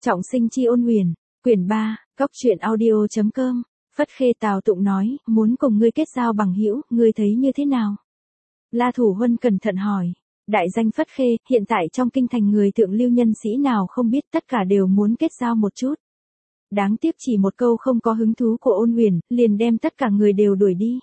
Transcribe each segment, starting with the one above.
Trọng sinh chi ôn huyền, quyển 3, góc truyện audio.com. Phất Khê Tào Tụng nói, muốn cùng ngươi kết giao bằng hữu, ngươi thấy như thế nào? La Thủ Huân cẩn thận hỏi. Đại danh Phất Khê, hiện tại trong kinh thành người thượng lưu nhân sĩ nào không biết, tất cả đều muốn kết giao một chút. Đáng tiếc chỉ một câu không có hứng thú của ôn huyền, liền đem tất cả người đều đuổi đi.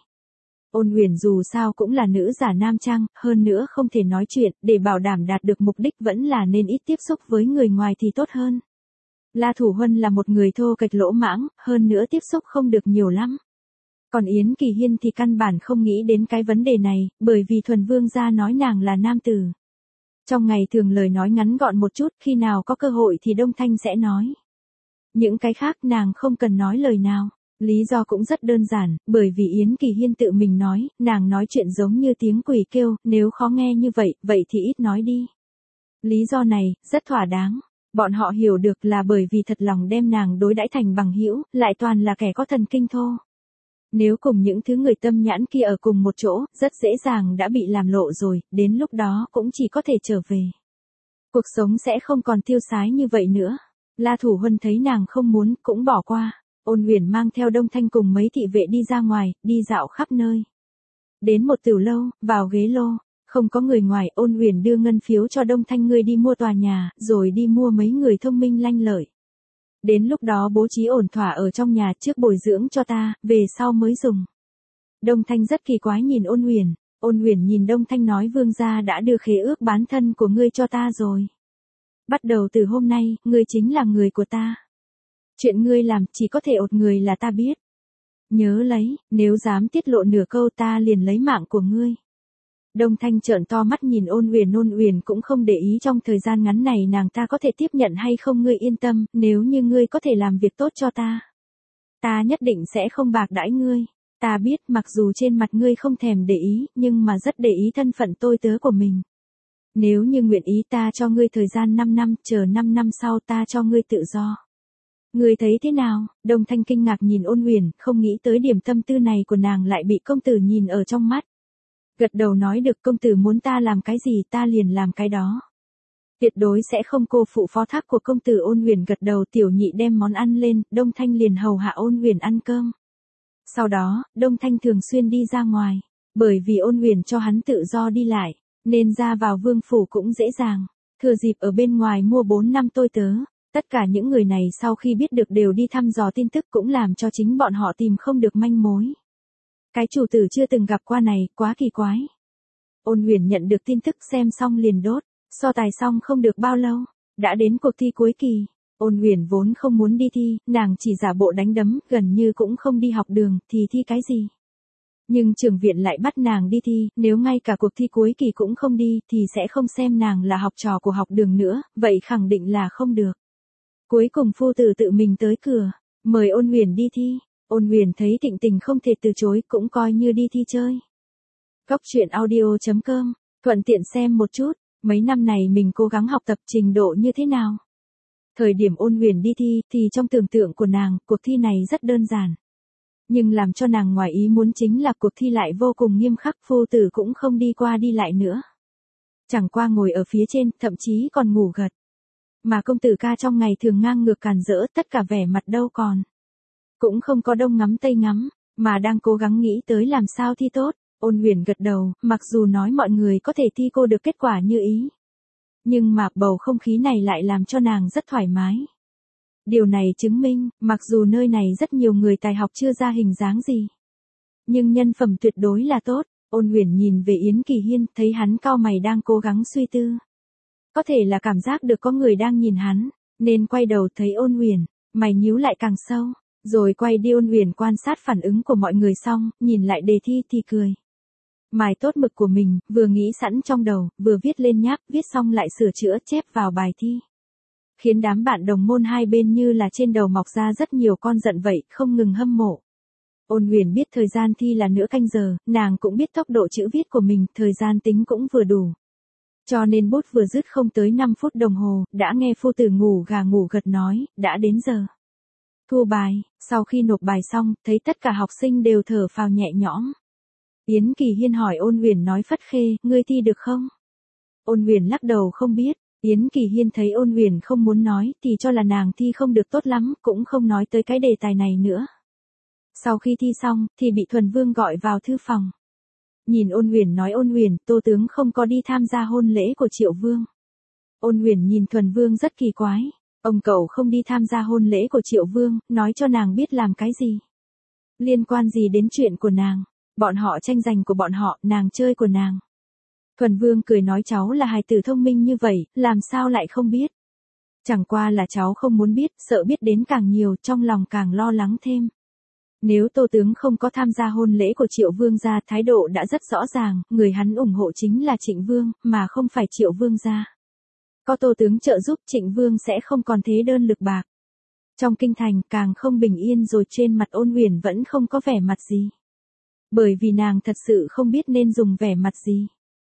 Ôn huyền dù sao cũng là nữ giả nam trang, hơn nữa không thể nói chuyện, để bảo đảm đạt được mục đích vẫn là nên ít tiếp xúc với người ngoài thì tốt hơn. La Thủ Huân là một người thô kệch lỗ mãng, hơn nữa tiếp xúc không được nhiều lắm. Còn Yến Kỳ Hiên thì căn bản không nghĩ đến cái vấn đề này, bởi vì Thuần Vương gia nói nàng là nam tử. Trong ngày thường lời nói ngắn gọn một chút, khi nào có cơ hội thì Đông Thanh sẽ nói. Những cái khác nàng không cần nói lời nào. Lý do cũng rất đơn giản, bởi vì Yến Kỳ Hiên tự mình nói, nàng nói chuyện giống như tiếng quỷ kêu, nếu khó nghe như vậy, vậy thì ít nói đi. Lý do này, rất thỏa đáng. Bọn họ hiểu được là bởi vì thật lòng đem nàng đối đãi thành bằng hữu, lại toàn là kẻ có thần kinh thô. Nếu cùng những thứ người tâm nhãn kia ở cùng một chỗ, rất dễ dàng đã bị làm lộ rồi, đến lúc đó cũng chỉ có thể trở về. Cuộc sống sẽ không còn tiêu sái như vậy nữa. La Thủ Huân thấy nàng không muốn, cũng bỏ qua. Ôn huyền mang theo Đông Thanh cùng mấy thị vệ đi ra ngoài, đi dạo khắp nơi. Đến một tiểu lâu, vào ghế lô, không có người ngoài, ôn huyền đưa ngân phiếu cho Đông Thanh ngươi đi mua tòa nhà, rồi đi mua mấy người thông minh lanh lợi. Đến lúc đó bố trí ổn thỏa ở trong nhà trước bồi dưỡng cho ta, về sau mới dùng. Đông Thanh rất kỳ quái nhìn ôn huyền nhìn Đông Thanh nói vương gia đã đưa khế ước bán thân của ngươi cho ta rồi. Bắt đầu từ hôm nay, ngươi chính là người của ta. Chuyện ngươi làm chỉ có thể ột người là ta biết. Nhớ lấy, nếu dám tiết lộ nửa câu ta liền lấy mạng của ngươi. Đông Thanh trợn to mắt nhìn ôn huyền cũng không để ý trong thời gian ngắn này nàng ta có thể tiếp nhận hay không, ngươi yên tâm, nếu như ngươi có thể làm việc tốt cho ta. Ta nhất định sẽ không bạc đãi ngươi. Ta biết mặc dù trên mặt ngươi không thèm để ý, nhưng mà rất để ý thân phận tôi tớ của mình. Nếu như nguyện ý ta cho ngươi thời gian 5 năm, chờ 5 năm sau ta cho ngươi tự do. Ngươi thấy thế nào? Đông Thanh kinh ngạc nhìn ôn huyền, không nghĩ tới điểm tâm tư này của nàng lại bị công tử nhìn ở trong mắt. Gật đầu nói được, công tử muốn ta làm cái gì ta liền làm cái đó. Tuyệt đối sẽ không cô phụ phó thác của công tử. Ôn huyền gật đầu, tiểu nhị đem món ăn lên, Đông Thanh liền hầu hạ ôn huyền ăn cơm. Sau đó, Đông Thanh thường xuyên đi ra ngoài, bởi vì ôn huyền cho hắn tự do đi lại, nên ra vào vương phủ cũng dễ dàng. Thừa dịp ở bên ngoài mua 4 năm tôi tớ. Tất cả những người này sau khi biết được đều đi thăm dò tin tức, cũng làm cho chính bọn họ tìm không được manh mối. Cái chủ tử chưa từng gặp qua này, quá kỳ quái. Ôn huyền nhận được tin tức xem xong liền đốt, so tài xong không được bao lâu, đã đến cuộc thi cuối kỳ. Ôn huyền vốn không muốn đi thi, nàng chỉ giả bộ đánh đấm, gần như cũng không đi học đường, thì thi cái gì. Nhưng trường viện lại bắt nàng đi thi, nếu ngay cả cuộc thi cuối kỳ cũng không đi, thì sẽ không xem nàng là học trò của học đường nữa, vậy khẳng định là không được. Cuối cùng phu tử tự mình tới cửa, mời ôn huyền đi thi. Ôn huyền thấy thịnh tình không thể từ chối, cũng coi như đi thi chơi. Góc truyện audio.com, thuận tiện xem một chút, mấy năm này mình cố gắng học tập trình độ như thế nào. Thời điểm ôn huyền đi thi, thì trong tưởng tượng của nàng, cuộc thi này rất đơn giản. Nhưng làm cho nàng ngoài ý muốn chính là cuộc thi lại vô cùng nghiêm khắc, phu tử cũng không đi qua đi lại nữa. Chẳng qua ngồi ở phía trên, thậm chí còn ngủ gật. Mà công tử ca trong ngày thường ngang ngược càn rỡ, tất cả vẻ mặt đâu còn. Cũng không có đông ngắm tây ngắm, mà đang cố gắng nghĩ tới làm sao thi tốt. Ôn huyền gật đầu, mặc dù nói mọi người có thể thi cô được kết quả như ý. Nhưng mà bầu không khí này lại làm cho nàng rất thoải mái. Điều này chứng minh, mặc dù nơi này rất nhiều người tài học chưa ra hình dáng gì. Nhưng nhân phẩm tuyệt đối là tốt. Ôn huyền nhìn về Yến Kỳ Hiên, thấy hắn cau mày đang cố gắng suy tư. Có thể là cảm giác được có người đang nhìn hắn, nên quay đầu thấy ôn huyền, mày nhíu lại càng sâu. Rồi quay đi. Ôn huyền quan sát phản ứng của mọi người xong, nhìn lại đề thi thì cười. Mài tốt mực của mình, vừa nghĩ sẵn trong đầu, vừa viết lên nháp, viết xong lại sửa chữa chép vào bài thi. Khiến đám bạn đồng môn hai bên như là trên đầu mọc ra rất nhiều con giận vậy, không ngừng hâm mộ. Ôn huyền biết thời gian thi là nửa canh giờ, nàng cũng biết tốc độ chữ viết của mình, thời gian tính cũng vừa đủ. Cho nên bút vừa dứt không tới 5 phút đồng hồ, đã nghe phu tử ngủ gà ngủ gật nói, đã đến giờ. Thu bài, sau khi nộp bài xong, thấy tất cả học sinh đều thở phào nhẹ nhõm. Yến Kỳ Hiên hỏi ôn huyền nói Phất Khê, ngươi thi được không? Ôn huyền lắc đầu không biết, Yến Kỳ Hiên thấy Ôn Huyền không muốn nói thì cho là nàng thi không được tốt lắm, cũng không nói tới cái đề tài này nữa. Sau khi thi xong thì bị Thuần Vương gọi vào thư phòng. Nhìn Ôn Huyền nói Ôn Huyền, Tô tướng không có đi tham gia hôn lễ của Triệu Vương. Ôn Huyền nhìn Thuần Vương rất kỳ quái. Ông cậu không đi tham gia hôn lễ của Triệu Vương, nói cho nàng biết làm cái gì. Liên quan gì đến chuyện của nàng. Bọn họ tranh giành của bọn họ, nàng chơi của nàng. Thuần Vương cười nói cháu là hài tử thông minh như vậy, làm sao lại không biết. Chẳng qua là cháu không muốn biết, sợ biết đến càng nhiều, trong lòng càng lo lắng thêm. Nếu Tô tướng không có tham gia hôn lễ của Triệu Vương gia, thái độ đã rất rõ ràng, người hắn ủng hộ chính là Trịnh Vương, mà không phải Triệu Vương gia. Có Tô tướng trợ giúp, Trịnh Vương sẽ không còn thế đơn lực bạc. Trong kinh thành càng không bình yên, rồi trên mặt Ôn Huyền vẫn không có vẻ mặt gì. Bởi vì nàng thật sự không biết nên dùng vẻ mặt gì.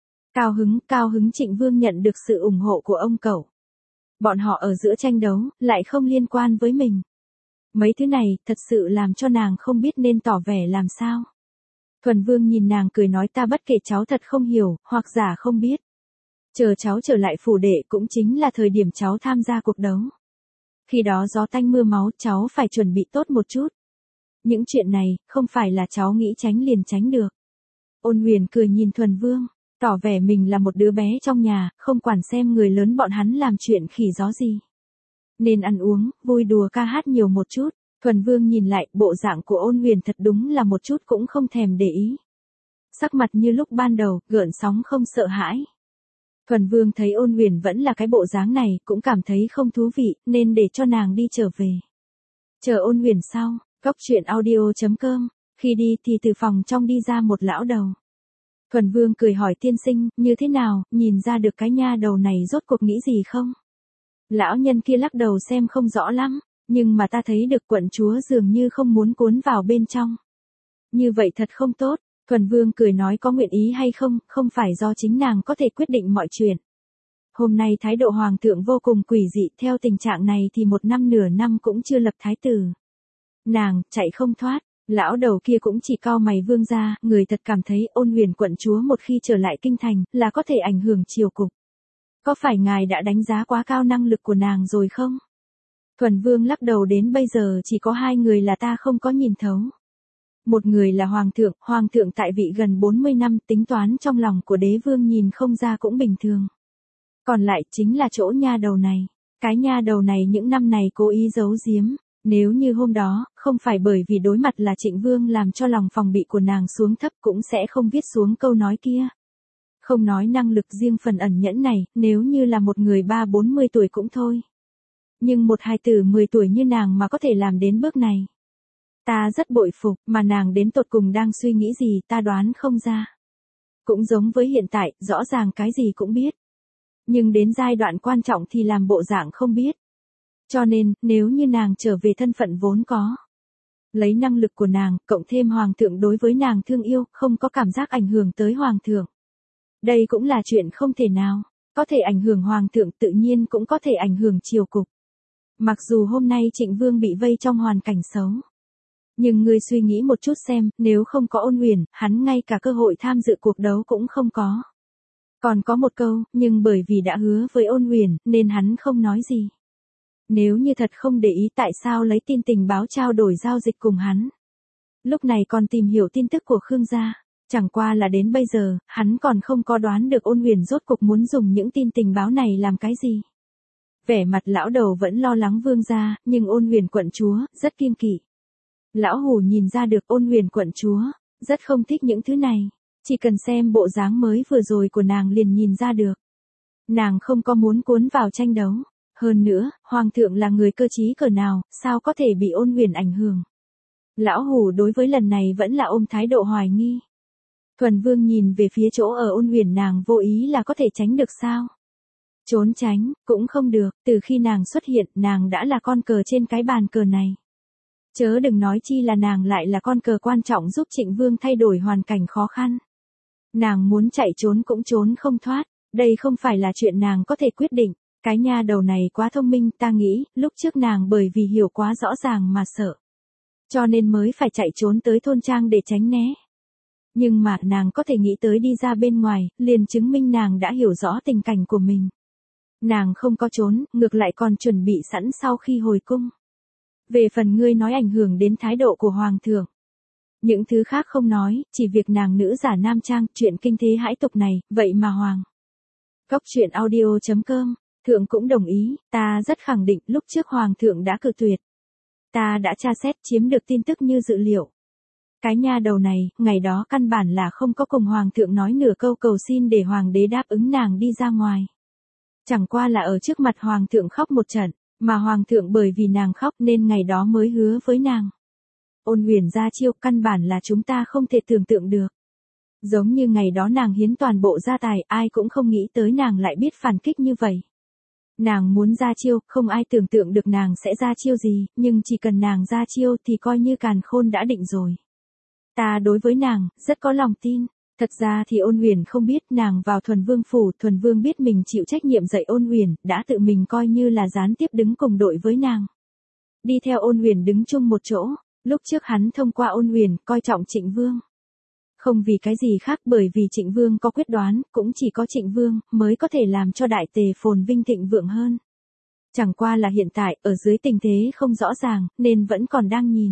Cao hứng Trịnh Vương nhận được sự ủng hộ của ông cậu. Bọn họ ở giữa tranh đấu, lại không liên quan với mình. Mấy thứ này, thật sự làm cho nàng không biết nên tỏ vẻ làm sao. Thuần Vương nhìn nàng cười nói ta bất kể cháu thật không hiểu, hoặc giả không biết. Chờ cháu trở lại phủ đệ cũng chính là thời điểm cháu tham gia cuộc đấu. Khi đó gió tanh mưa máu cháu phải chuẩn bị tốt một chút. Những chuyện này, không phải là cháu nghĩ tránh liền tránh được. Ôn Huyền cười nhìn Thuần Vương, tỏ vẻ mình là một đứa bé trong nhà, không quản xem người lớn bọn hắn làm chuyện khỉ gió gì. Nên ăn uống, vui đùa ca hát nhiều một chút. Thuần Vương nhìn lại, bộ dạng của Ôn Huyền thật đúng là một chút cũng không thèm để ý. Sắc mặt như lúc ban đầu, gợn sóng không sợ hãi. Thuần Vương thấy Ôn Huyền vẫn là cái bộ dáng này, cũng cảm thấy không thú vị, nên để cho nàng đi trở về. Chờ Ôn Huyền sau, Cóc Truyện Audio.com, khi đi thì từ phòng trong đi ra một lão đầu. Thuần Vương cười hỏi tiên sinh, như thế nào, nhìn ra được cái nha đầu này rốt cuộc nghĩ gì không? Lão nhân kia lắc đầu xem không rõ lắm, nhưng mà ta thấy được quận chúa dường như không muốn cuốn vào bên trong. Như vậy thật không tốt. Thuần Vương cười nói có nguyện ý hay không, không phải do chính nàng có thể quyết định mọi chuyện. Hôm nay thái độ hoàng thượng vô cùng quỷ dị, theo tình trạng này thì 1 năm nửa năm cũng chưa lập thái tử. Nàng, chạy không thoát, lão đầu kia cũng chỉ cau mày Vương gia, người thật cảm thấy Ôn Huyền quận chúa một khi trở lại kinh thành, là có thể ảnh hưởng triều cục. Có phải ngài đã đánh giá quá cao năng lực của nàng rồi không? Thuần Vương lắc đầu đến bây giờ chỉ có 2 người là ta không có nhìn thấu. Một người là Hoàng thượng tại vị gần 40 năm, tính toán trong lòng của đế vương nhìn không ra cũng bình thường. Còn lại chính là chỗ nha đầu này. Cái nha đầu này những năm này cố ý giấu giếm. Nếu như hôm đó, không phải bởi vì đối mặt là Trịnh Vương làm cho lòng phòng bị của nàng xuống thấp cũng sẽ không viết xuống câu nói kia. Không nói năng lực riêng phần ẩn nhẫn này, nếu như là một người 30-40 tuổi cũng thôi. Nhưng một hài tử 10 tuổi như nàng mà có thể làm đến bước này. Ta rất bội phục, mà nàng đến tột cùng đang suy nghĩ gì ta đoán không ra. Cũng giống với hiện tại, rõ ràng cái gì cũng biết. Nhưng đến giai đoạn quan trọng thì làm bộ dạng không biết. Cho nên, nếu như nàng trở về thân phận vốn có. Lấy năng lực của nàng, cộng thêm hoàng thượng đối với nàng thương yêu, không có cảm giác ảnh hưởng tới hoàng thượng. Đây cũng là chuyện không thể nào. Có thể ảnh hưởng hoàng thượng tự nhiên cũng có thể ảnh hưởng triều cục. Mặc dù hôm nay Trịnh Vương bị vây trong hoàn cảnh xấu. Nhưng ngươi suy nghĩ một chút xem, nếu không có Ôn Huyền, hắn ngay cả cơ hội tham dự cuộc đấu cũng không có. Còn có một câu, nhưng bởi vì đã hứa với Ôn Huyền, nên hắn không nói gì. Nếu như thật không để ý tại sao lấy tin tình báo trao đổi giao dịch cùng hắn. Lúc này còn tìm hiểu tin tức của Khương gia. Chẳng qua là đến bây giờ, hắn còn không có đoán được Ôn Huyền rốt cuộc muốn dùng những tin tình báo này làm cái gì. Vẻ mặt lão đầu vẫn lo lắng Vương gia, nhưng Ôn Huyền quận chúa, rất kiêng kỵ. Lão Hủ nhìn ra được Ôn Huyền quận chúa, rất không thích những thứ này. Chỉ cần xem bộ dáng mới vừa rồi của nàng liền nhìn ra được. Nàng không có muốn cuốn vào tranh đấu. Hơn nữa, Hoàng thượng là người cơ trí cỡ nào, sao có thể bị Ôn Huyền ảnh hưởng. Lão Hủ đối với lần này vẫn là ôm thái độ hoài nghi. Thuần Vương nhìn về phía chỗ ở Ôn Huyền nàng vô ý là có thể tránh được sao? Trốn tránh, cũng không được, từ khi nàng xuất hiện nàng đã là con cờ trên cái bàn cờ này. Chớ đừng nói chi là nàng lại là con cờ quan trọng giúp Trịnh Vương thay đổi hoàn cảnh khó khăn. Nàng muốn chạy trốn cũng trốn không thoát, đây không phải là chuyện nàng có thể quyết định. Cái nha đầu này quá thông minh, ta nghĩ, lúc trước nàng bởi vì hiểu quá rõ ràng mà sợ. Cho nên mới phải chạy trốn tới thôn trang để tránh né. Nhưng mà nàng có thể nghĩ tới đi ra bên ngoài, liền chứng minh nàng đã hiểu rõ tình cảnh của mình. Nàng không có trốn, ngược lại còn chuẩn bị sẵn sau khi hồi cung. Về phần ngươi nói ảnh hưởng đến thái độ của hoàng thượng. Những thứ khác không nói, chỉ việc nàng nữ giả nam trang, chuyện kinh thế hãi tục này, vậy mà hoàng. Cóc truyện audio.com, thượng cũng đồng ý, ta rất khẳng định lúc trước hoàng thượng đã cự tuyệt. Ta đã tra xét chiếm được tin tức như dự liệu. Cái nha đầu này, ngày đó căn bản là không có cùng hoàng thượng nói nửa câu cầu xin để hoàng đế đáp ứng nàng đi ra ngoài. Chẳng qua là ở trước mặt hoàng thượng khóc một trận, mà hoàng thượng bởi vì nàng khóc nên ngày đó mới hứa với nàng. Ôn Huyền ra chiêu căn bản là chúng ta không thể tưởng tượng được. Giống như ngày đó nàng hiến toàn bộ gia tài, ai cũng không nghĩ tới nàng lại biết phản kích như vậy. Nàng muốn ra chiêu, không ai tưởng tượng được nàng sẽ ra chiêu gì, nhưng chỉ cần nàng ra chiêu thì coi như càn khôn đã định rồi. Ta đối với nàng, rất có lòng tin. Thật ra thì Ôn Huyền không biết nàng vào Thuần Vương phủ, Thuần Vương biết mình chịu trách nhiệm dạy Ôn Huyền, đã tự mình coi như là gián tiếp đứng cùng đội với nàng. Đi theo Ôn Huyền đứng chung một chỗ, lúc trước hắn thông qua Ôn Huyền, coi trọng Trịnh Vương. Không vì cái gì khác bởi vì Trịnh Vương có quyết đoán, cũng chỉ có Trịnh Vương mới có thể làm cho đại tề phồn vinh thịnh vượng hơn. Chẳng qua là hiện tại, ở dưới tình thế không rõ ràng, nên vẫn còn đang nhìn.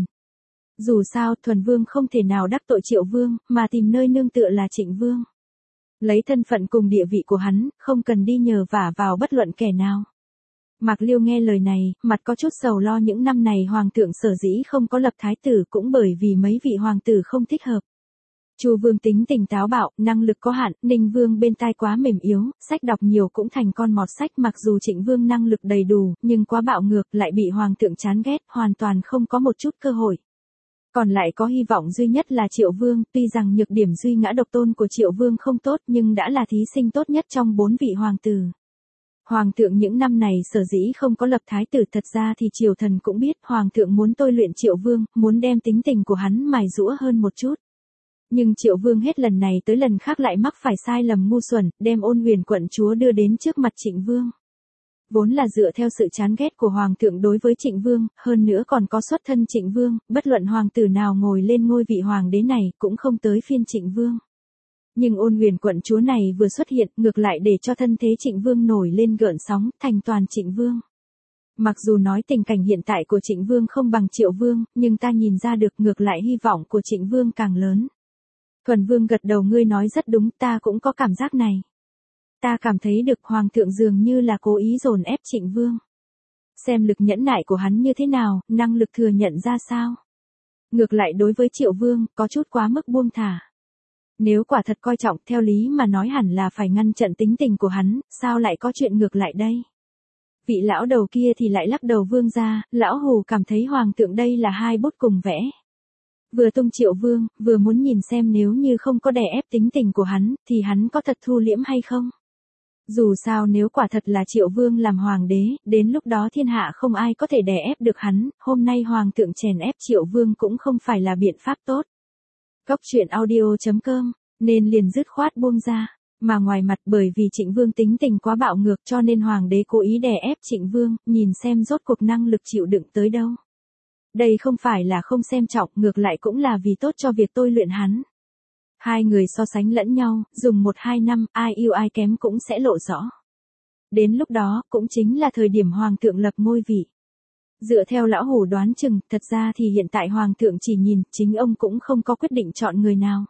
Dù sao, Thuần Vương không thể nào đắc tội Triệu Vương, mà tìm nơi nương tựa là Trịnh Vương. Lấy thân phận cùng địa vị của hắn, không cần đi nhờ vả vào bất luận kẻ nào. Mạc Liêu nghe lời này, mặt có chút sầu lo những năm này hoàng thượng sở dĩ không có lập thái tử cũng bởi vì mấy vị hoàng tử không thích hợp. Chu Vương tính tình táo bạo, năng lực có hạn, Ninh Vương bên tai quá mềm yếu, sách đọc nhiều cũng thành con mọt sách, mặc dù Trịnh Vương năng lực đầy đủ, nhưng quá bạo ngược lại bị hoàng thượng chán ghét, hoàn toàn không có một chút cơ hội. Còn lại có hy vọng duy nhất là Triệu Vương, tuy rằng nhược điểm duy ngã độc tôn của Triệu Vương không tốt nhưng đã là thí sinh tốt nhất trong 4 vị hoàng tử. Hoàng thượng những năm này sở dĩ không có lập thái tử, thật ra thì triều thần cũng biết hoàng thượng muốn tôi luyện Triệu Vương, muốn đem tính tình của hắn mài giũa hơn một chút. Nhưng Triệu Vương hết lần này tới lần khác lại mắc phải sai lầm ngu xuẩn, đem Ôn Huyền quận chúa đưa đến trước mặt Trịnh Vương. Vốn là dựa theo sự chán ghét của hoàng thượng đối với Trịnh Vương, hơn nữa còn có xuất thân Trịnh Vương, bất luận hoàng tử nào ngồi lên ngôi vị hoàng đế này cũng không tới phiên Trịnh Vương. Nhưng Ôn Huyền quận chúa này vừa xuất hiện, ngược lại để cho thân thế Trịnh Vương nổi lên gợn sóng, thành toàn Trịnh Vương. Mặc dù nói tình cảnh hiện tại của Trịnh Vương không bằng Triệu Vương, nhưng ta nhìn ra được ngược lại hy vọng của Trịnh Vương càng lớn. Thuần Vương gật đầu, ngươi nói rất đúng, ta cũng có cảm giác này. Ta cảm thấy được hoàng thượng dường như là cố ý dồn ép Trịnh Vương. Xem lực nhẫn nại của hắn như thế nào, năng lực thừa nhận ra sao. Ngược lại đối với Triệu Vương, có chút quá mức buông thả. Nếu quả thật coi trọng, theo lý mà nói hẳn là phải ngăn chặn tính tình của hắn, sao lại có chuyện ngược lại đây. Vị lão đầu kia thì lại lắc đầu, Vương gia, lão hù cảm thấy hoàng thượng đây là hai bút cùng vẽ. Vừa tung Triệu Vương, vừa muốn nhìn xem nếu như không có đè ép tính tình của hắn, thì hắn có thật thu liễm hay không. Dù sao nếu quả thật là Triệu Vương làm hoàng đế, đến lúc đó thiên hạ không ai có thể đè ép được hắn, hôm nay hoàng thượng chèn ép Triệu Vương cũng không phải là biện pháp tốt. Cóc truyện audio.com, nên liền dứt khoát buông ra, mà ngoài mặt bởi vì Trịnh Vương tính tình quá bạo ngược cho nên hoàng đế cố ý đè ép Trịnh Vương, nhìn xem rốt cuộc năng lực chịu đựng tới đâu. Đây không phải là không xem trọng, ngược lại cũng là vì tốt cho việc tôi luyện hắn. Hai người so sánh lẫn nhau, dùng 1-2 năm, ai yêu ai kém cũng sẽ lộ rõ. Đến lúc đó, cũng chính là thời điểm hoàng thượng lập ngôi vị. Dựa theo lão hủ đoán chừng, thật ra thì hiện tại hoàng thượng chỉ nhìn, chính ông cũng không có quyết định chọn người nào.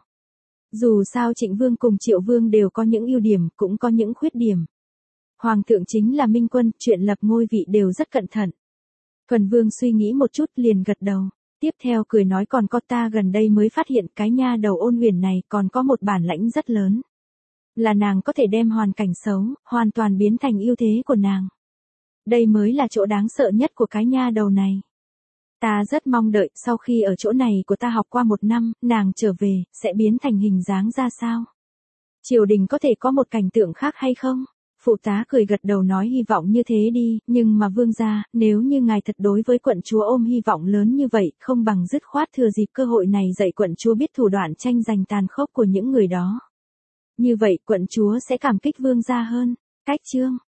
Dù sao Trịnh Vương cùng Triệu Vương đều có những ưu điểm, cũng có những khuyết điểm. Hoàng thượng chính là minh quân, chuyện lập ngôi vị đều rất cẩn thận. Thuần Vương suy nghĩ một chút liền gật đầu. Tiếp theo cười nói, còn có ta gần đây mới phát hiện cái nha đầu Ôn Huyền này còn có một bản lãnh rất lớn. Là nàng có thể đem hoàn cảnh xấu, hoàn toàn biến thành ưu thế của nàng. Đây mới là chỗ đáng sợ nhất của cái nha đầu này. Ta rất mong đợi, sau khi ở chỗ này của ta học qua 1 năm, nàng trở về, sẽ biến thành hình dáng ra sao. Triều đình có thể có một cảnh tượng khác hay không? Phụ tá cười gật đầu nói, hy vọng như thế đi, nhưng mà vương gia, nếu như ngài thật đối với quận chúa ôm hy vọng lớn như vậy, không bằng dứt khoát thừa dịp cơ hội này dạy quận chúa biết thủ đoạn tranh giành tàn khốc của những người đó. Như vậy quận chúa sẽ cảm kích vương gia hơn. Cách chương